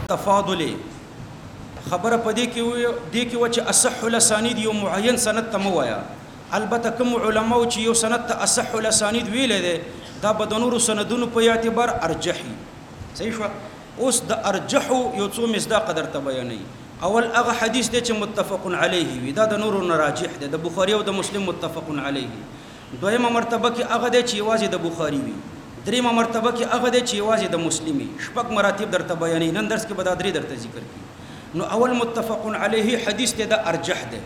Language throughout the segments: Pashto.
تفاضل خبره پدې کې و چې اصح الاسانید یو معین سند ته موایا البته کوم علماء چې یو سند ته اصح الاسانید ویل دي دا به د نورو سندونو په اعتبار ارجحي صحیح شو. اوس د ارجح یو څو مصداق درته بیانې. اول هغه حدیث دی چې متفق علیه وي دا د نورو نراجح دی د بخاری او د مسلم متفق علیه. دویمه مرتبه کې هغه دی چې یوازې د بخاری وي. دریمه مرتبه کې هغه دی چې یوازې د مسلمي. شپږ مراتب درته بیانې نن درس کې به دا درې درته ذکر کړي. نو اول متفق علیه حدیث دی د ارجح دی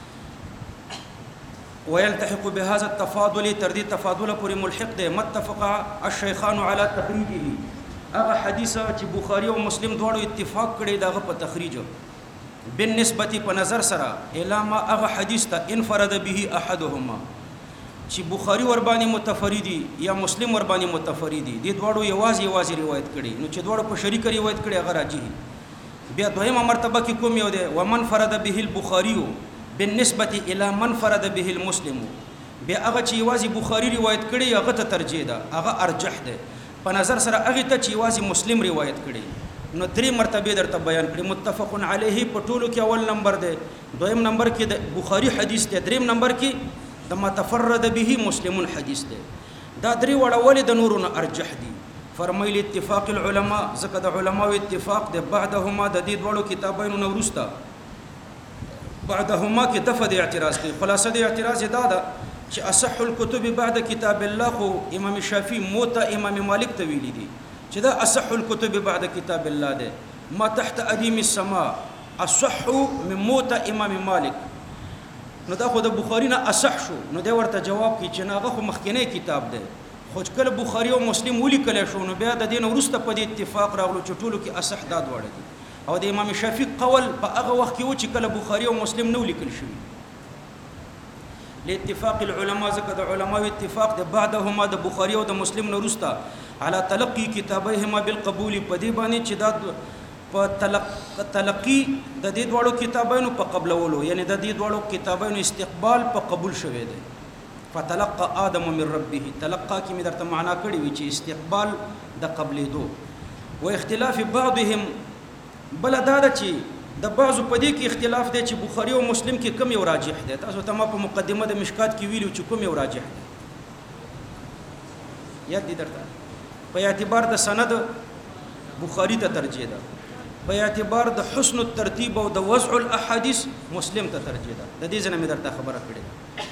ويلتحق بهذا التفاضل تردي تفاضل پورې ملحق دی. متفق الشيخان على تخريجه هغه حدیث چې بخاری او مسلم دواړو اتفاق کړي دغه په تخریج بالنسبه په نظر سره الا ما هغه حدیث ته انفرد به احدهما چې بخاری ور باندې متفردي یا مسلم ور باندې متفردي دي دواړو یوازې روایت کړي. نو چې دواړو په شریک روایت کړي هغه راځي. بیا دویمه مرتبه کې کوم یو دی ومن فرد به البخاري بالنسبه الى من فرد به المسلم بیا هغه چې یوازې بخاری روایت کړي هغه ته ترجیح ده هغه ارجح ده په نظر سره هغه ته چې یوازې مسلم روایت کړي. نو درې مرتبه درته بیان کړي. متفق علیه په ټولو کې اول نمبر ده دویم نمبر کې د بخاری حدیث ده دریم نمبر کې د ما تفرد به مسلم حدیث ده. دا درې وړول د نورونو ارجح دي. فرمایل اتفاق العلماء زکه د علماء اتفاق ده بعدهما د دې دوړو کتابونو نورستا بعدهما کې دفع د اعتراض کوي. خلاصه د اعتراض دا ده چې اصح الكتب بعد کتاب الله خو امام شافعي موتا امام مالک ته ویلي دي چې دا اصح الكتب بعد کتاب الله ده ما تحت ادیم السماء اصح من موتا امام مالک. نو دا خو د بخاری نه اصح شو. نو دا ورته جواب کوي چې هغه خو مخکنی کتاب ده خو کله بخاری او مسلم ولیکل شو نو بیا د دین ورسته په اتفاق راغلو چې ټولو کې اصح دا دواړه دي. او د امام شافعي قول په هغه وخت کې و چې کله بخاری او مسلم نو لیکل شوی. لاتفاق العلماء ذکر د علماء اتفاق د بعدهما د بخاری او د مسلم نو رستا على تلقي كتابيهما بالقبول په دې باندې چې دا په تلقي د دې دوړو کتابونو په قبولولو یعنی د دې دوړو کتابونو استقبال په قبول شوه دی. فتلقى آدم من ربه تلقى کی می درته معنا کړی وی چې استقبال د قبلېدو و اختلاف بعضهم بل دا چې د بعضو په دې کې اختلاف دی چې بخاری او مسلم کې کوم یو راجح دی. تاسو ته ما په مقدمه د مشکات کې ویلو چې کوم یو راجح دی یاد دي درته. په اعتبار د سند بخاری ته ترجیح ده. په اعتبار د حسن الترتیب او د وضع الاحاديث مسلم ته ترجیح ده. د دې ځنه مې درته خبره کړې.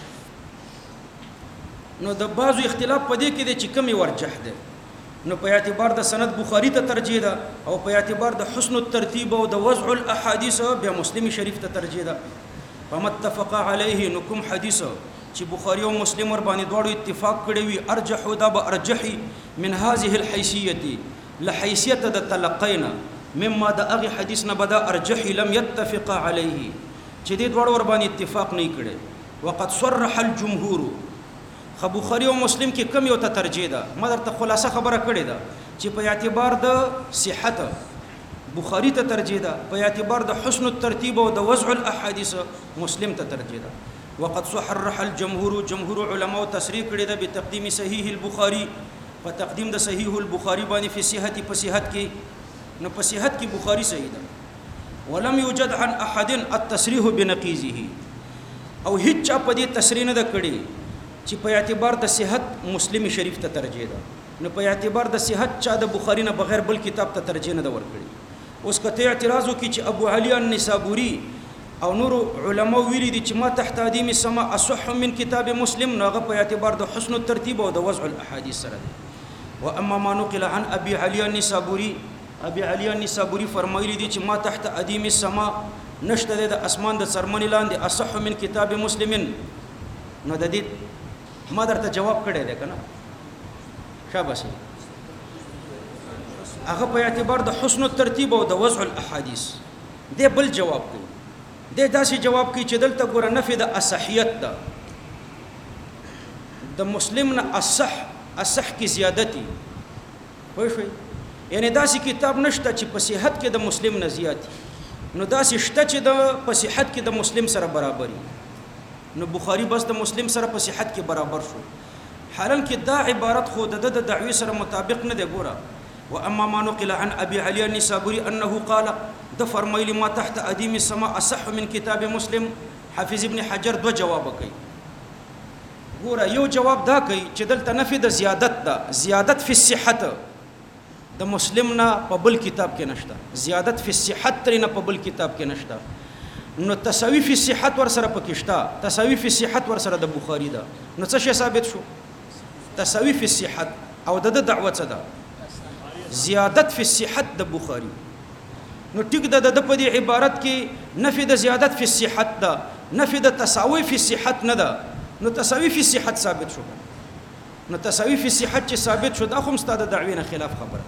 نو د بعضو اختلاف په دې کې دی چې کوم یو ورجح دی. نو په اعتبار د سند بخاری ته ترجیح ده او په اعتبار د حسن الترتیب او د وضع الاحاديث بیا مسلم شریف ته ترجیح ده. فمتفق علیه نو کوم حدیث چې بخاری او مسلم ور باندې دواړو اتفاق کړی وي ارجح دا به ارجحي من هذه الحیثیه لحیثیت د تلقینا مما د هغه حدیث نه بدا ارجحي لم يتفق علیه چې دې دواړو ور باندې اتفاق نه کړي. وقد صرح الجمهور بخاری او مسلم کې کم یو ته ترجیح ده. ما درته خلاصه خبره کړې ده چې په اعتبار د صحت بخاری ته ترجیح ده په اعتبار د حسن الترتیب او د وضع الاحاديث مسلم ته ترجیح ده. وقد صحح الجمهور جمهور علماء تصریح کړی ده بتقدیم صحیح البخاری په تقدیم د صحیح البخاری باندې په صحت کې نو په صحت کې بخاری صحیح ده. ولم يوجد عن احد التصریح بنقیضه او هیڅ چا په دې تصریح نه کړی چې په اعتبار د صحت مسلم شریف ته ترجیح ده. نو په اعتبار د صحت چا د بخاری نه بغیر بل کتاب ته ترجیح نه ورکړي. اوس کته اعتراض وکړي چې ابو علي النسابوري او نور علماء ویلي دي چې ما تحت ادیم السماء اصح من کتاب مسلم نو هغه په اعتبار د حسن الترتیب او د وضع الاحاديث سره ده. واما ما نقل عن ابي علي النسابوري ابي علي النسابوري فرمایلی دي چې ما تحت ادیم السماء نشته د اسمان د سرمنی لاندې اصح من کتاب مسلمن. نو د دې ما درته جواب کړی دی کنه شاباسي هغه په اعتبار د حسن الترتیب او د وضع الاحاديث دی بل جواب کوي. دی داسې جواب کوي چې دلته ګوره نفي د اصحیت ده د مسلم نه اصح کی زیادتی پوه شئ یعنی داسې کتاب نشته چې په صحت کې د مسلم نه زیاتی. نو داسې شته چې د په صحت کې د مسلم سره برابري. نو بخاری بس د مسلم سره په صحت کې برابر شو. حالان کې دا عبارت خو د دعوی سره مطابق نه دی ګوره واما ما نقل عن ابي علي النسابوري انه قال د فرمایلی ما تحت ادیم السماء اصح من کتاب مسلم. حافظ ابن حجر دو جواب کوي. ګوره یو جواب دا کوي چې دلته نفي د زیادت ده، زیادت فی الصحت د مسلم نه په بل کتاب کې نشته، زیادت فی الصحت تر نه په بل کتاب کې نشته. نو تساوی فی الصحت ور سره پکې شته، تساوی فی الصحت ور سره د بخاری ده. نو څه شی ثابت شو؟ تساوی فی الصحت. او د دعوه څه ده؟ زیادت فی الصحت د بخاری. نو ټیک د په دې عبارت کې نفي د زیادت فی الصحت ده، نفي د تساوی فی الصحت نه ده. نو تساوی فی الصحت ثابت شو. نو تساوی فی الصحت چې ثابت شو دا خو ستاسو د دعوی نه خلاف خبره.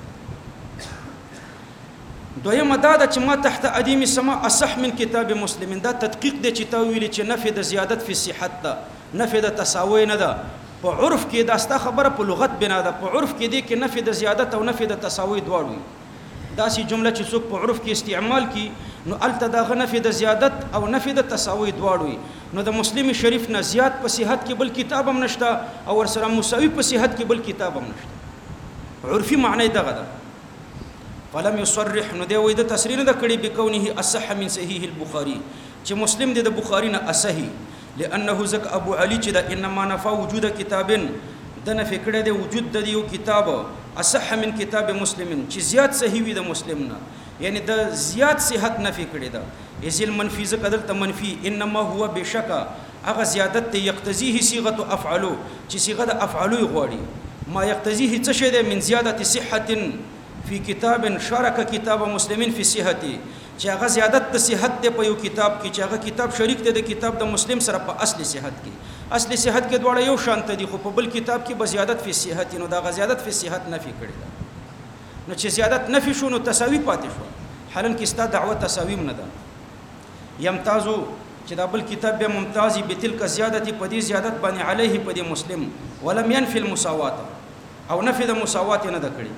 دویمه دا ده چې ما تحت ادیم السماء اصح من کتاب مسلم، دا تدقیق دی چې تا ویلي چې نفي د زیادت فی الصحت ده، نفي د تساوی نه ده. په عرف کې دا ستا خبره په لغت بنا ده. په عرف کې دی کې نفي د زیادت او نفي د تساوی دواړو وي. دا سی جمله چې څوک په عرف کې استعمال کی نو الته دا نفي د زیادت او نفي د تساوی دواړو وي. نو د مسلم شریف نه زیات په صحت کې بل کتاب هم نشته او ورسره مساوي په صحت کې بل کتاب هم نشته. عرفي معنی دغه ده. فلم يصرح نو دی وې د تصریح نه کړي بکونه اصح من صحیح البخاري چې مسلم د بخاری نه اصحي، لانه زک ابو علي چې دا انما نفى وجود کتاب د نفي کړه د وجود د یو کتاب اصح من کتاب مسلم چې زیات صحیح وي د مسلم نه، یعنی د زیات صحت نفي کړي دا. ازل منفي ز قدر ته منفي انما هو بشکا هغه زیادت ته یقتضیه صيغه افعلو چې صيغه د افعلو غواړي. ما یقتضیه څه شه ده من زیادت صحت فی کتاب شارک کتاب مسلمین فی صحته چې هغه زیادت د صحت ته په یو کتاب کې چې هغه کتاب شریک دی د کتاب د مسلم سره په اصل صحت کې. اصل صحت کې دواړه یو شان دي خو په بل کتاب کې به زیادت فی صحت نو دا زیادت فی صحت نفي کړی دا. نو چې زیادت نفي شو نو تساوی پاتې شو. حالن کې ستا دعوه تساوی نه ده. یمتازو چې دا بل کتاب به ممتازي بتلک زیادت په دې زیادت باندې علیه په دې مسلم ولم ينفي المساوات او نفي د مساوات نه ده کړی.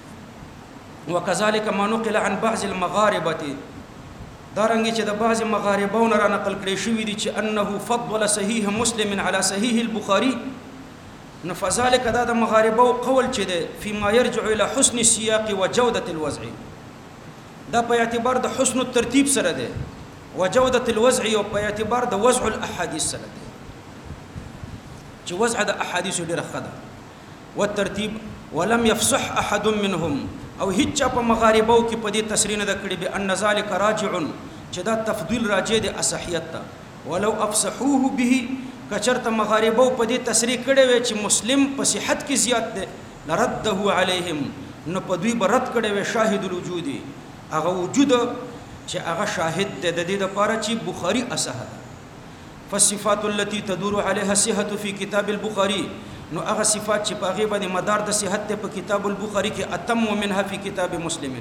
وكذلك ما نقل عن بعض المغاربه دارنګ چې د بعض مغاربون را نقل کړي شوی دي چې انه فضل صحیح مسلم على صحیح البخاري. نفذلك دا د مغاربو قول چې ده فيما يرجع الى حسن السياق وجوده الوضع، دا په اعتبار د حسن الترتیب سره ده وجوده الوضع او په اعتبار د وضع الاحاديث سره ده چې وضع د احاديث ډیره خده والترتیب. ولم يفصح احد منهم او هیڅ په مغاربو کې په دې تصریح نه کړي به ان ذلك راجع چې دا تفضیل راجع د اصحیت ته. ولو افصحوه به کچرته مغاربو په دې تصریح کړي وي چې مسلم په صحت کې زیات ده لرده عليهم نو په دوی برت کړي وي شاهد الوجود هغه وجود چې هغه شاهد ده د دې لپاره چې بخاری اصح ده. فالصفات التي تدور عليها الصحه في كتاب البخاري نو هغه صفات چې په هغه باندې مدار د صحت په کتاب البخاری کې اتم منها فی کتاب مسلم.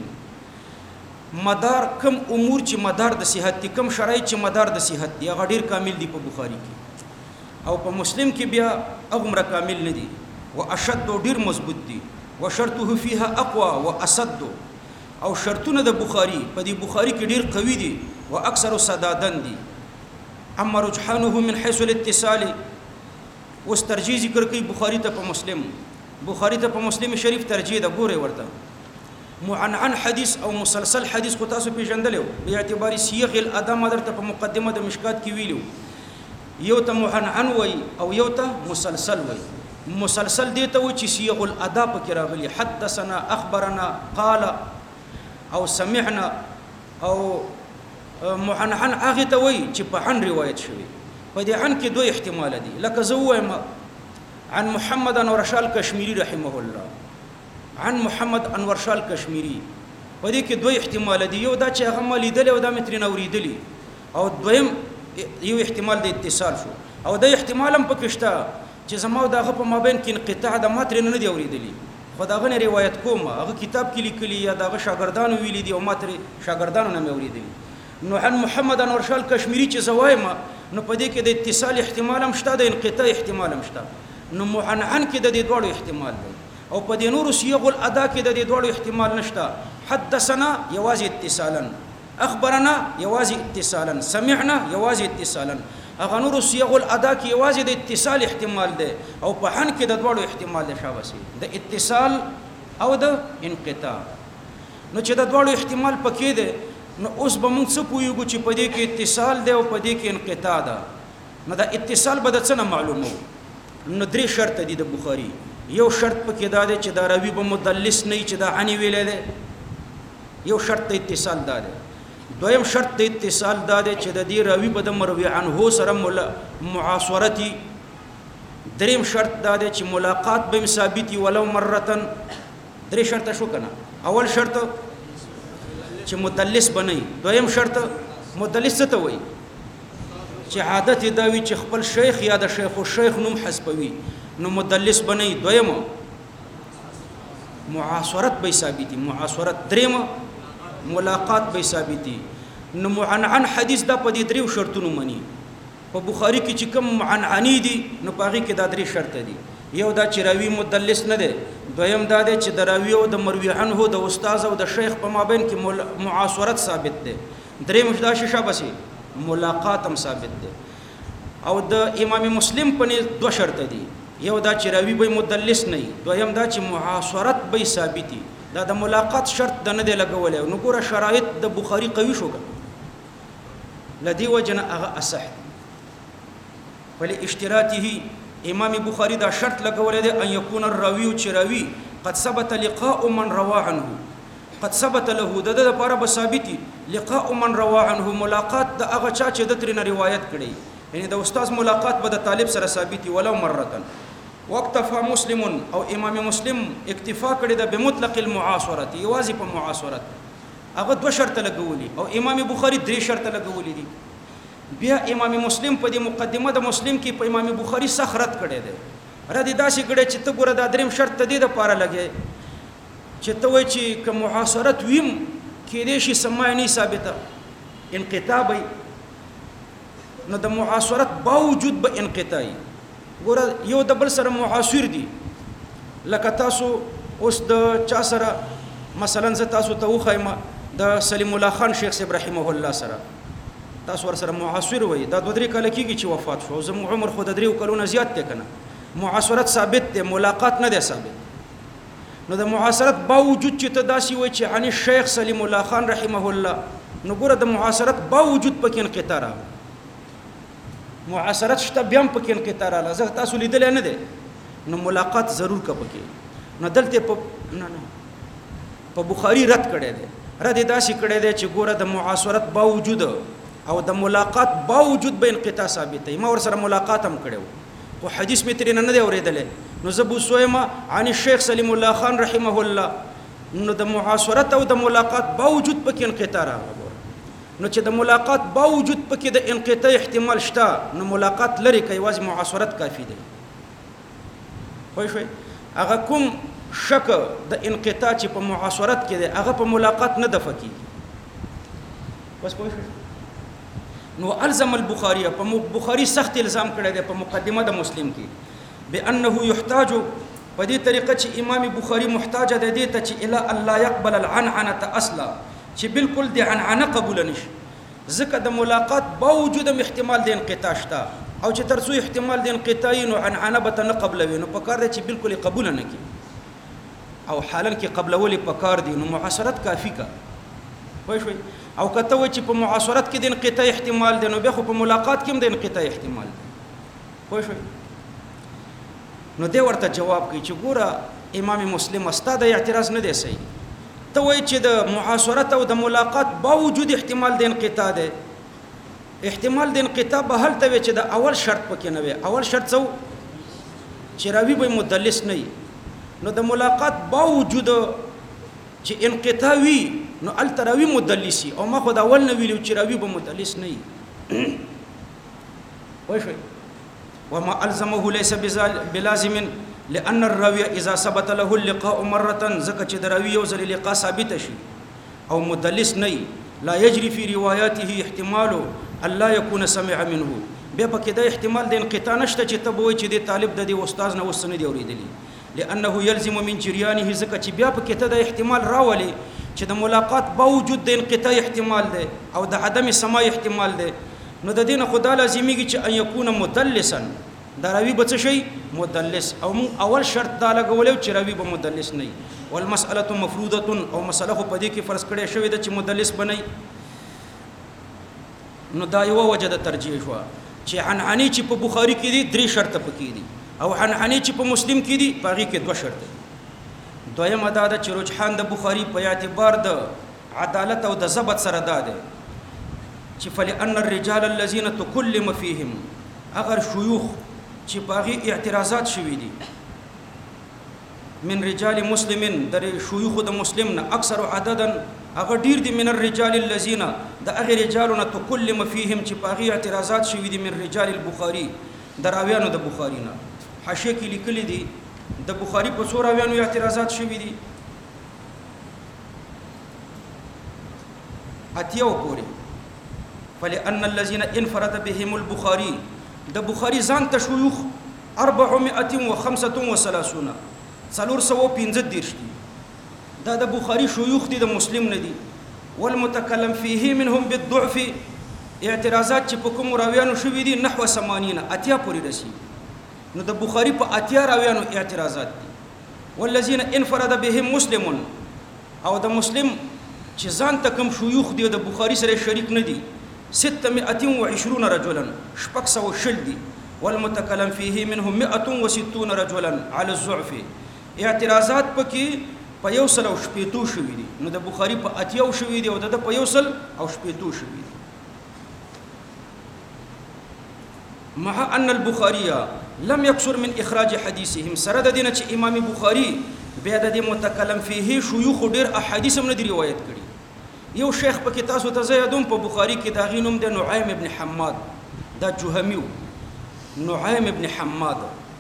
مدار کم امور چې مدار د صحت دي، کم شرایط چې مدار د صحت دي هغه ډیر کامل دي په بخاری کې او په مسلم کې بیا هغه کامل نه دي. واشد ډیر مضبوط دي وشرطه فيها اقوى واسد او شرطونه د بخاری په دې بخاری کې ډیر قوي دي واکثر سدادن دي. اما رجحانه من حيث الاتصال وس ترجیح ذکر کوي بخاری ته په مسلم، بخاری ته په مسلم شریف ترجیح ده. ګوره ورته معنعن حدیث او مسلسل حدیث خو تاسو پیژندلو به اعتبار سیغ الادم درته په مقدمه د مشکات کې ویلو. یو ته معنعن وای او یو ته مسلسل وای. مسلسل دی ته و چې سیغ الادا په کې راغلي حدثنا اخبرنا قال او سمعنا، او معنعن هغه ته وای چې په عن روایت شوی. په دې عن کې دوه احتمال دي لکه زویم عن محمد انور شاه الکشمیری رحمه الله، عن محمد انور شاه الکشمیری په دې کې دوه احتمال دي. یو دا چې هغه مالیدل او دا مترین اوریدلی، او دویم یو احتمال د اتصال شو او د احتمال هم پکې شته چې زمو دغه په مابین کې انقطاع د مترین نه دی اوریدلی خو دغه نه روایت کوم هغه کتاب کې لیکلی یا دغه شاګردانو ویلي دي او متر شاګردانو نه اوریدلی. نو عن محمد انور شاه الکشمیری چې زوایم نو په دې کې د اتصال احتمال هم شته د انقطاع احتمال هم شته. نو معنعن کې د دې دوړو احتمال دی او په دې نور صيغ الادا کې د دې دوړو احتمال نشته. حدثنا یوازې اتصالا، اخبرنا یوازې اتصالا، سمعنا یوازې اتصالا. هغه نور صيغ الادا کې یوازې د اتصال احتمال دی او په عن کې د دوړو احتمال دی. شاباسي د اتصال او د انقطاع. نو چې د دواړو احتمال پکې دی نو اوس به موږ څه پوهیږو چې په دې کې اتصال دی او په دې کې انقطاع ده. نو دا اتصال به د څه نه معلومو؟ نو درې شرط دي د بخاري. یو شرط پکې دا دی چې دا راوي به مدلس نه وي چې دا عنی ویلی دی، یو شرط د اتصال دا دی. دویم شرط د اتصال دا دی چې د دې راوي به د مروي عنه سره معاصرتي. دریم شرط دا دی چې ملاقات به ثابتي ولو مرتن. درې شرط شو کنه. اول شرط چې مدلس بنئ، دویم شرط مدلس څه ته وایي؟ چې عادت دا وي چې خپل شیخ یا د شیخ او شیخ نوم حذفوي، نو مدلس بنئ. دویم معاصرت به ثابتي، معاصرت. دریم ملاقات به ثابتي. نو معنعن حدیث دا په دې دریو شرطونو مني. په بخاری کې چې کوم معنعنی دي نو په هغې کې دا درې شرط دي. یو دا چې راوي مدلس نه دی، دویم دا دی چې د راوي او د مروي عنه د استاد او د شیخ په مابین کې معاصرت ثابت دی. دریم دا شیشه بسي ملاقات هم ثابت دی. او د امام مسلم په نس دوه شرط دي. یو دا چې راوي به مدلس نه وي، دویم دا چې معاصرت به ثابتي. دا د ملاقات شرط د نه دی لګولی. نو ګوره شرایط د بخاري قوي شو لدی وجنه هغه اصح فلاشتراطه. امام بخاری دا شرط لګولې ده ان يكون الراوي چې راوي قد ثبت لقاء من روى عنه، قد ثبت له د لپاره به ثابتي لقاء من روى عنه، ملاقات د هغه چا چې د ترنه روایت کړي، یعنی د استاد ملاقات به د طالب سره ثابتي ولو مرتن. واکتفى مسلم او امام مسلم اکتفا کړي ده بمطلق المعاصره، یوازې په معاصرت. هغه دوه شرط لګولي او امام بخاری درې شرط لګولي دي. بیا امام مسلم په دې مقدمه د مسلم کې په امام بخاری سخت رد کړی دی. رد یې داسې کړی چې ته ګوره دا دریم شرط ته دې دپاره لګې چې ته وایې چې که معاصرت ویم کېدای شي سماع نه ثابته، انقطاع به نو د معاصرت باوجود به انقطاع وي. ګوره یو د بل سره معاصر دي. لکه تاسو اوس د چا سره مثلا زه تاسو ته وښیم د سلیم الله خان شیخ صاحب رحمه الله سره تاسو ورسره معاصر وي. دا 2-3 کاله کېږي چې وفات شو. زموږ عمر خو د 3 کلونو زیات دی که نه. معاصرت ثابت دی، ملاقات نه دی ثابت. نو د معاصرت باوجود چې ته داسې وایي چې عن الشیخ سلیم الله خان رحمه الله، نو ګوره د معاصرت باوجود پکې انقطاع راغله. معاصرت شته بیا هم پکې انقطاع راغله. زه تاسو لیدلی نه دی، نو ملاقات ضرور که پکې. نو دلته په بخاري رد کړی دی. رد یې داسې کړی دی چې ګوره د معاصرت باوجود او د ملاقات باوجود به انقطاع ثابت دی. ما ورسره ملاقات هم کړی و خو حدیث مې ترې نه دی اورېدلی. نو زه بوسویم عن الشیخ سلیم الله خان رحمه الله، نو د معاصرت او د ملاقات باوجود پکې انقطاع راغله. نو چې د ملاقات باوجود پکې د انقطاع احتمال شته، نو ملاقات لري که یوازې معاصرت کافي دی. پوه شوئ؟ هغه کوم شک د انقطاع چې په معاصرت کې دی هغه په ملاقات نه دفع کېږي. بس پوه شوئ؟ نو الزم البخاري، په بخاري سخت الزام کړی دی په مقدمه د مسلم کې بانه يحتاج، په دې طریقه چې امام بخاري محتاج دی دې ته چې الا ان لا يقبل العنعنه اصلا، چې بالکل د عنعنه قبول نشي. ځکه د ملاقات باوجود احتمال د انقطاع شته، او چې تر څو احتمال د انقطاع نو عنعنه به نه قبلوي. نو پکار دی چې بالکل قبول نه کړي، او حالا کې قبلول پکار دی. نو معاصرت کافی کا. پوه شئ؟ او کته و چې په معاصرت کې د انقطاع احتمال دی، نو بیا خو په ملاقات کې هم د انقطاع احتمال دی. پوه شئ؟ نو دی ورته جواب کوي چې ګوره امام مسلم استا د اعتراض نه دی صحیح. ته وایي چې د معاصرت او د ملاقات باوجود احتمال د انقطاع دی. احتمال د انقطاع به هلته وي چې د اول شرط پکې نه وي. اول شرط څه و؟ چې راوي به مدلس نه وي. نو د ملاقات باوجود چې انقطاع وي نو التراوی مدلسی، او ما خود اول نه ویلو چې راوی به مدلس نه وي. وای شو وما الزمه ليس بلازم لان الراوي اذا ثبت له اللقاء مره، زکه چې د راوی یو ځل لقاء ثابت شي او مدلس نه لا يجري في رواياته احتمال الله يكون سمع منه، بیا پکې د احتمال د انقطاع نشته چې تبوي چې د طالب د استاد نه وسنه دی اوریدلی. لانه يلزم من جريانه، زکه چې بیا پکې ته د احتمال راولي چې د ملاقات باوجود د انقطاع احتمال دی او د عدم سماع احتمال دی. نو د دین خدا لازمیږي چې ان یکون مدلسا، دا راوی به څه شي مدلس او مون اول شرط دا لګولو چې راوی به مدلس نه وي والمسأله مفروضه او مسله په دې کې فرض کړی شوی د چې مدلس بنئ نو دا یو وجه د ترجیح شو چې عنعنی چې په بخاری کې دي 3 شرط پکې دي او عنعنی چې په مسلم کې دي باغی کې 2 شرط دي دویم دا د چې رجحان د بخاری په اعتبار د عدالت او د ضبط سره دا ده چې فلأن الرجال الذين تكلم فيهم اگر شيوخ چې باغی اعتراضات شوي دي من رجال مسلمین در شيوخ د مسلم نه اکثر عددا اگر ډیر دي من الرجال الذين د اغه رجالونه تكلم فيهم چې باغی اعتراضات شوي دي من رجال البخاري دراویانو د بخاری نه حاشیه کې لیکلي دي د بخاری په څو راویانو اعتراضات شوي دي اتیو پوری فلأن الذين انفرد بهم البخاري د بخاری ځان ته شيوخ 435 څلور سوه 15 دي دا د بخاری شيوخ دي د مسلم نه دي والمتكلم فيه منهم بالضعف اعتراضات چې په کوم راویانو شوي دي نحو 80 اتیا پوری رسی نو د بخاری په اتیا راویانو اعتراضات دي والذين انفرد بهم مسلم او د مسلم چې ځان ته کوم شيوخ دي د بخاری سره شریک نه دي 620 رجلا شپږ سوه شل دي والمتكلم فيه منهم 160 رجلا على الضعف اعتراضات پکې په یو سل او شپېتو شوي دي نو د بخاری په اتیاو شوي دي او د په یو سل او شپېتو شوي دي مع ان البخاري لم يكثر من اخراج حديثهم سره د دینه چې امام بخاری بیا د متکلم فيه شيوخ ډیر احادیث هم نه روایت کړي یو شیخ په کې تاسو ته زیادوم په بخاری کې دا غینوم د نعیم ابن حماد دا جوهمیو نعیم ابن حماد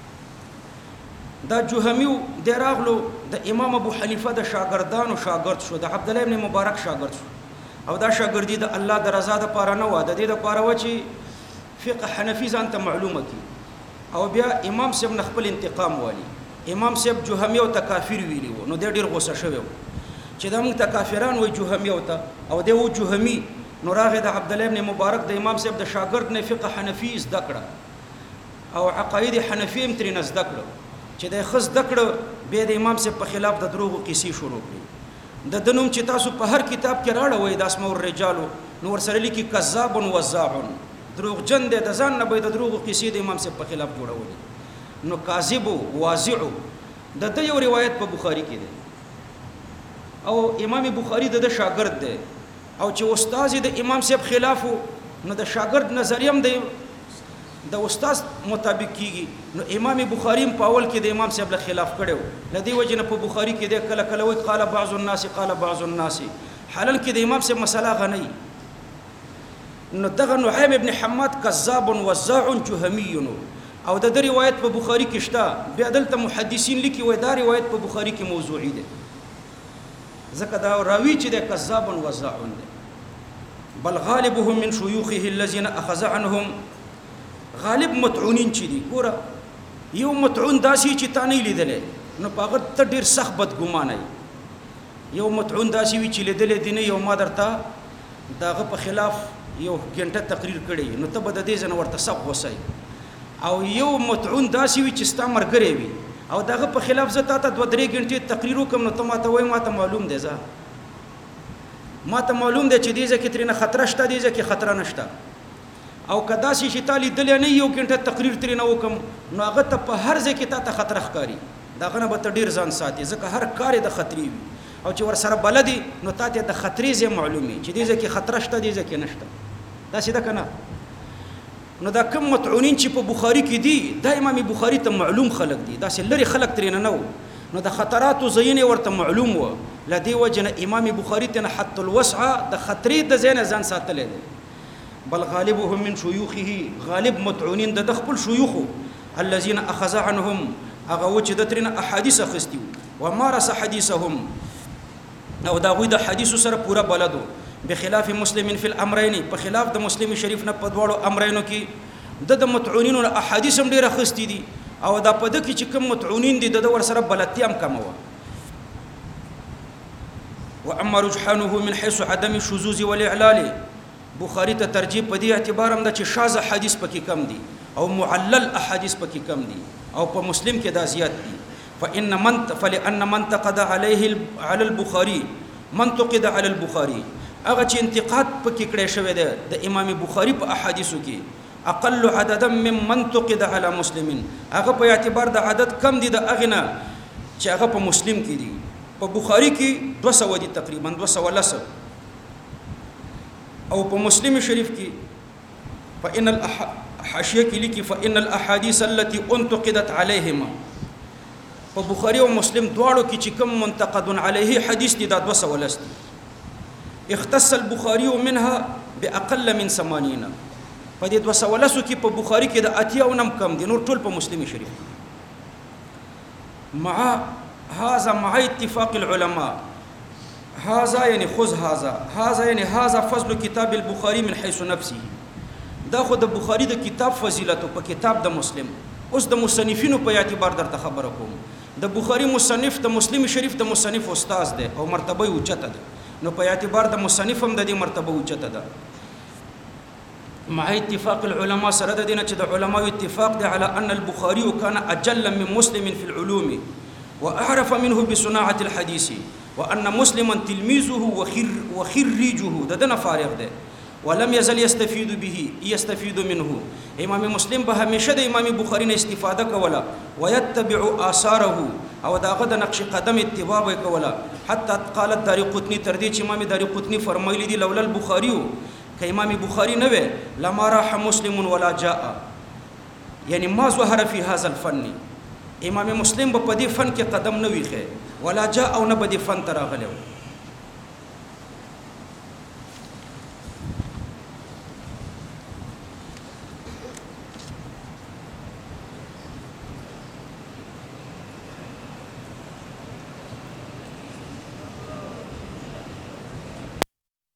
دا جوهمیو د راغلو د امام ابو حنیفه د شاګردانو شاګرد شو د عبد الله ابن مبارک شاګرد شو او دا شاګردی د الله د رضا د پاره نه و د دې د پاره و چې فقه حنفي ځان ته معلومه کی او بیا امام صاحب خپل انتقام والی امام صاحب جوهمیو ته کافر ویلی و نو د ډیر غوسه شوی چې دا موږ ته کافران وای جوهمیو ته او د و جوهمی نو راغی د عبد الله ابن مبارک د امام صاحب د شاګرد نه فقه حنفي زده کړه او عقاید حنفي هم ترې زده کړه چې د خص دکړه به د امام صاحب په خلاف د دروغو قصې شروع کړي د دنوم چې تاسو په هر کتاب کې راړوي د اسماء الرجال نو ورسره لیکي کذاب و وزاع دروغ جن د ځان نه به د دروغو قصې د امام صاحب په خلاف جوړولي نو کاذب و واضع د یو روایت په بخاری کې ده او امام بخاری د شاګرد ده او چې استاد د امام صاحب خلاف نو د شاګرد نظریه هم د استاد مطابق کیږي نو امام بخاری په اول کې د امام صاحب له خلاف کړو لدی وجه نه په بخاری کې د کله کله وی قال بعض الناس قال بعض الناس حلال کې د امام صاحب مسله غنی نو دغه نعیم ابن حماد کذاب وزاع جهمی او د روایت په بخاری کې شته بیا دلته محدثین لیکي وای دا روایت په بخاری کې موضوعی ده ځکه دا راوی چې د کذاب وزاع ده بل غالبهم من شيوخه الذين اخذ عنهم غالب متعونین چې دي ګوره یو متعون داسي چې تا نه لیدلې نو په هغه ته ډیر سخت بدګمانه یو متعون داسي وی چې لیدلې دي نه یو ما درته داغه په خلاف یو غنټه تقریر کړي نو ته به د دې ځن ورته سخت وسای او یو متعون داسي وی چې ستا مرګري وي او داغه په خلاف زه تا 2-3 غنټې تقریر وکم نو ته ماته وای ماته معلوم دی ماته معلوم دی چې دې ځکه ترنه خطر شته دې ځکه خطر نشته او کدا سي چې تالي دل نه یو غنټه تقریر ترنه وکم نو هغه ته په هر ځکه ته خطر ښکاری داغه نه به ډیر ځان ساتي ځکه هر کار د خطرې وي او چې ور سره بلدي نو ته د خطرې زې معلومي چې دې ځکه خطر شته دې ځکه نشته دا څه ده کنه نو دا کوم متعونین چې په بخاری کې دي دا امام بخاری ته معلوم خلق دي دا څه لري خلق ترنه نو نو د خطرات زین ورته معلوم و لدی وجنه امام بخاری ته حت الوسع د خطرې د زین ځان ساتل دي بل غالبهم من شيوخه غالب متعونين د خپل شيوخ الذين اخذ عنهم هغه چې د ترنه احاديث اخستي ومارس حديثهم او دا غوي د حديث سره پورا بلدو بخلاف مسلم في الامرين په خلاف د مسلم شریف نه په دواړو امرینو کې د متعونین او احاديث هم ډیره اخستي دي او دا په د کې چې کوم متعونین دي د ور سره بلدتي هم کم و واما رجحانه من حيث عدم الشذوذ والاعلال بخاری ته ترجیح په دې اعتبار هم ده چې شاذ حدیث پکې کم دي او معلل احادیث پکې کم دي او په مسلم کې دا زیات دي فلأن من تقد عليه على البخاري منتقد على البخاري هغه چې انتقاد پکې کړی شوی دی د امام بخاری په احادیثو کې اقل عددا من منتقد على مسلم هغه په اعتبار د عدد کم دي د اغنه چې هغه په مسلم کې دي په بخاری کې 200 دي تقریبا 210 او په مسلم شریف کې فإن حاشیه کې لیکي فإن الأحاديث التي انتقدت عليهما په بخاری او مسلم دواړو کې چې کوم منتقد علیه حدیث دي دا 210 دي اختص البخاري منها باقل من 80 په دې 210 کې په بخاری کې د اتیا او نم کم دي نور ټول په مسلم شریف مع اتفاق العلماء هذا يعني خذ هذا يعني هذا فضل كتاب البخاري من حيث نفسه دا خو د بخاری د کتاب فضیلت په کتاب د مسلم اوس د مصنفینو په اعتبار درته خبره کوم د بخاری مصنف د مسلم شریف د مصنف استاد دی او مرتبه اوچته ده نو په اعتبار د مصنف هم د دې مرتبه اوچته ده مع اتفاق العلماء سره د دینه چې د علماء اتفاق دی على ان البخاري كان اجل من مسلم في العلوم واعرف منه بصناعه الحديث وان مسلما تلميذه وخريجه دنا فارغ ده ولم يزل يستفيد منه امام مسلم به همیشه د امام بخاری نه استفاده کوله ويتبع آثاره او داغه د نقش قدم اتباع کوله حتى قال الدارقطني تر دې چې امام دارقطني فرمایلی دی لولا البخاري ک امام بخاری نه وي لما راح مسلم ولا جاء یعنی ما ظهر في هذا الفن امام مسلم په دې فن کې قدم نه ویخه ولا جاء او نه په دې فن تراغله